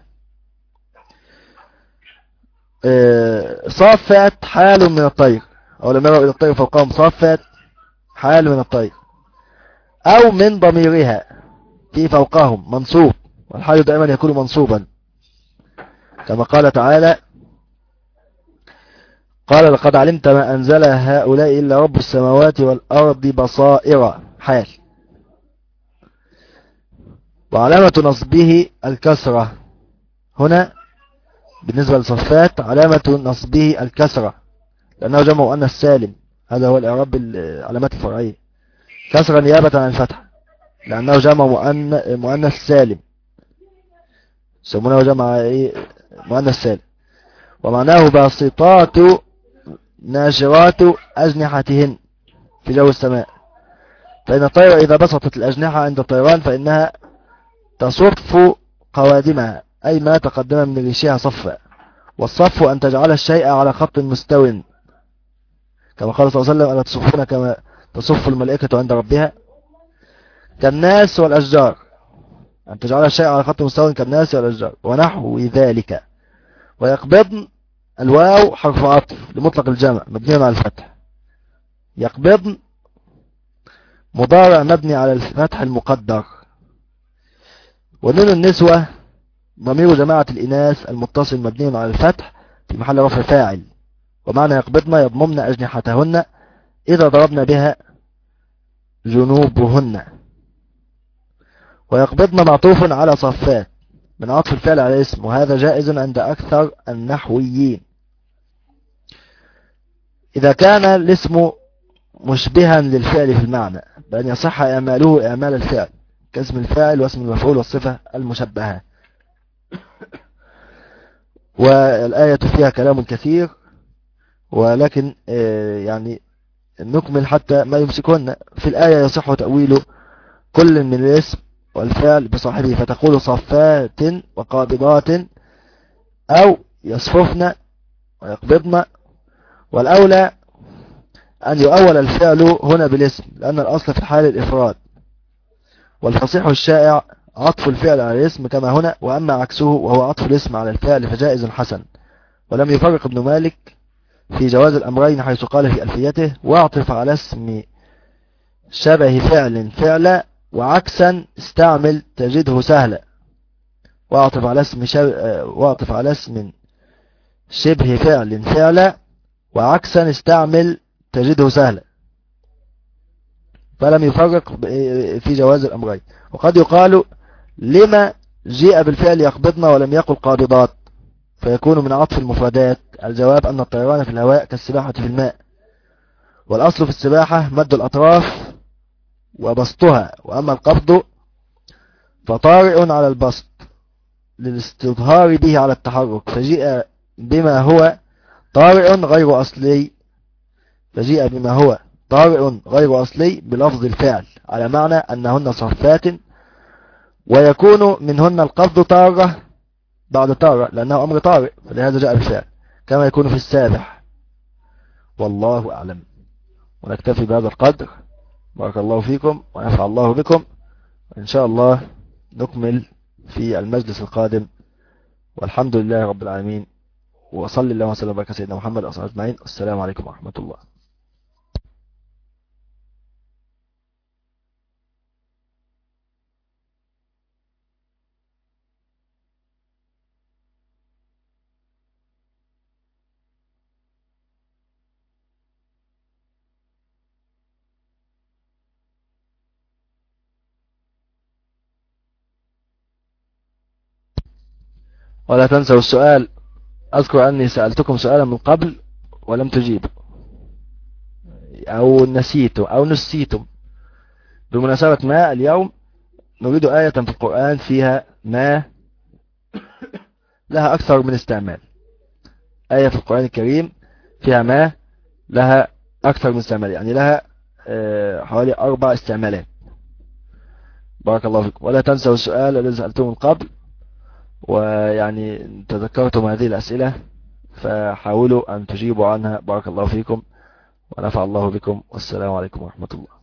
صافات حال من الطير، أو لم يروا إلى الطير فوقهم صافات حال من الطير، أو من ضميرها في فوقهم منصوب، والحال دائما يكون منصوبا كما قال تعالى قال لقد علمت ما أنزل هؤلاء إلا رب السماوات والأرض بصائر حال. وعلامة نصبه الكسرة هنا بالنسبة للصفات، علامة نصبه الكسرة لأنه جمع مؤنث سالم، هذا هو الإعراب بالعلامات الفرعية. كسرة نيابة عن الفتح لأنه جمع مؤنث سالم، يسمونه جمع مؤنث سالم. ومعناه باسطات ناشرات أجنحتهن في جو السماء، فإن الطير إذا بسطت الأجنحة عند الطيران فإنها تصف قوادمها، أي ما تقدم من ريشها صفا. والصف أن تجعل الشيء على خط مستو، كما قال صلى الله عليه وسلم ألا تصفون كما تصف الملائكة عند ربها. كالناس والأشجار، أن تجعل الشيء على خط مستو كالناس والأشجار ونحو ذلك. ويقبضن الواو حرف عطف لمطلق الجمع مبني على الفتح، يقبضن مضارع مبني على الفتح المقدر، ونون النسوة ضمير جماعة الإناث المتصل مبني على الفتح في محل رفع فاعل، ومعنى يقبضن يضممن أجنحتهن إذا ضربن بها جنوبهن. ويقبضن معطوف على صفات من عطف الفعل على الاسم، وهذا جائز عند أكثر النحويين إذا كان الاسم مشبها للفعل في المعنى، بأن يصح إعماله إعمال الفعل كاسم الفاعل واسم المفعول والصفة المشبهة. والآية فيها كلام كثير، ولكن يعني نكمل حتى ما يمسكون. في الآية يصح تأويل كل من الاسم والفعل بصاحبه، فتقول صفات وقابضات أو يصففن ويقبضن، والأولى أن يؤول الفعل هنا بالاسم لأن الأصل في الحال الإفراد، والفصيح الشائع عطف الفعل على الاسم كما هنا، وأما عكسه وهو عطف الاسم على الفعل فجائز حسن. ولم يفرق ابن مالك في جواز الأمرين حيث قال في ألفيته: واعطف على اسم شبه فعل فعلا وعكسا استعمل تجده سهلا. واعطف على اسم شبه فعل فعلا وعكسا استعمل تجده سهلا، فلم يفرق في جواز الأمرين. وقد يقال: لما جاء بالفعل يقبضن ولم يقل قابضات، فيكون من عطف المفردات. الجواب أن الطيران في الهواء كالسباحة في الماء، والأصل في السباحة مد الأطراف وبسطها، وأما القبض فطارئ على البسط للاستظهار به على التحرك، فجيء بما هو طارئ غير أصلي بلفظ الفعل على معنى أنهن صفات، ويكون منهن القبض طارة بعد طارة لأنه أمر طارئ، فلهذا جاء الفعل كما يكون في السابح. والله أعلم. ونكتفي بهذا القدر. بارك الله فيكم ونفع الله بكم، إن شاء الله نكمل في المجلس القادم، والحمد لله رب العالمين، وصلي الله وسلم وبارك على سيدنا محمد وعلى آله أجمعين. والسلام عليكم ورحمة الله. ولا تنسوا السؤال. أذكر أني سألتكم سؤالا من قبل ولم تجيبوا، أو نسيتم أو نسيتم. بمناسبة ما اليوم نريد آية في القرآن فيها ما لها أكثر من استعمال. آية في القرآن الكريم فيها ما لها أكثر من استعمال، يعني لها حوالي 4 استعمالات. بارك الله فيكم. ولا تنسوا السؤال الذي سألتم من قبل، ويعني تذكرتم هذه الأسئلة فحاولوا أن تجيبوا عنها. بارك الله فيكم ونفع الله بكم، والسلام عليكم ورحمة الله.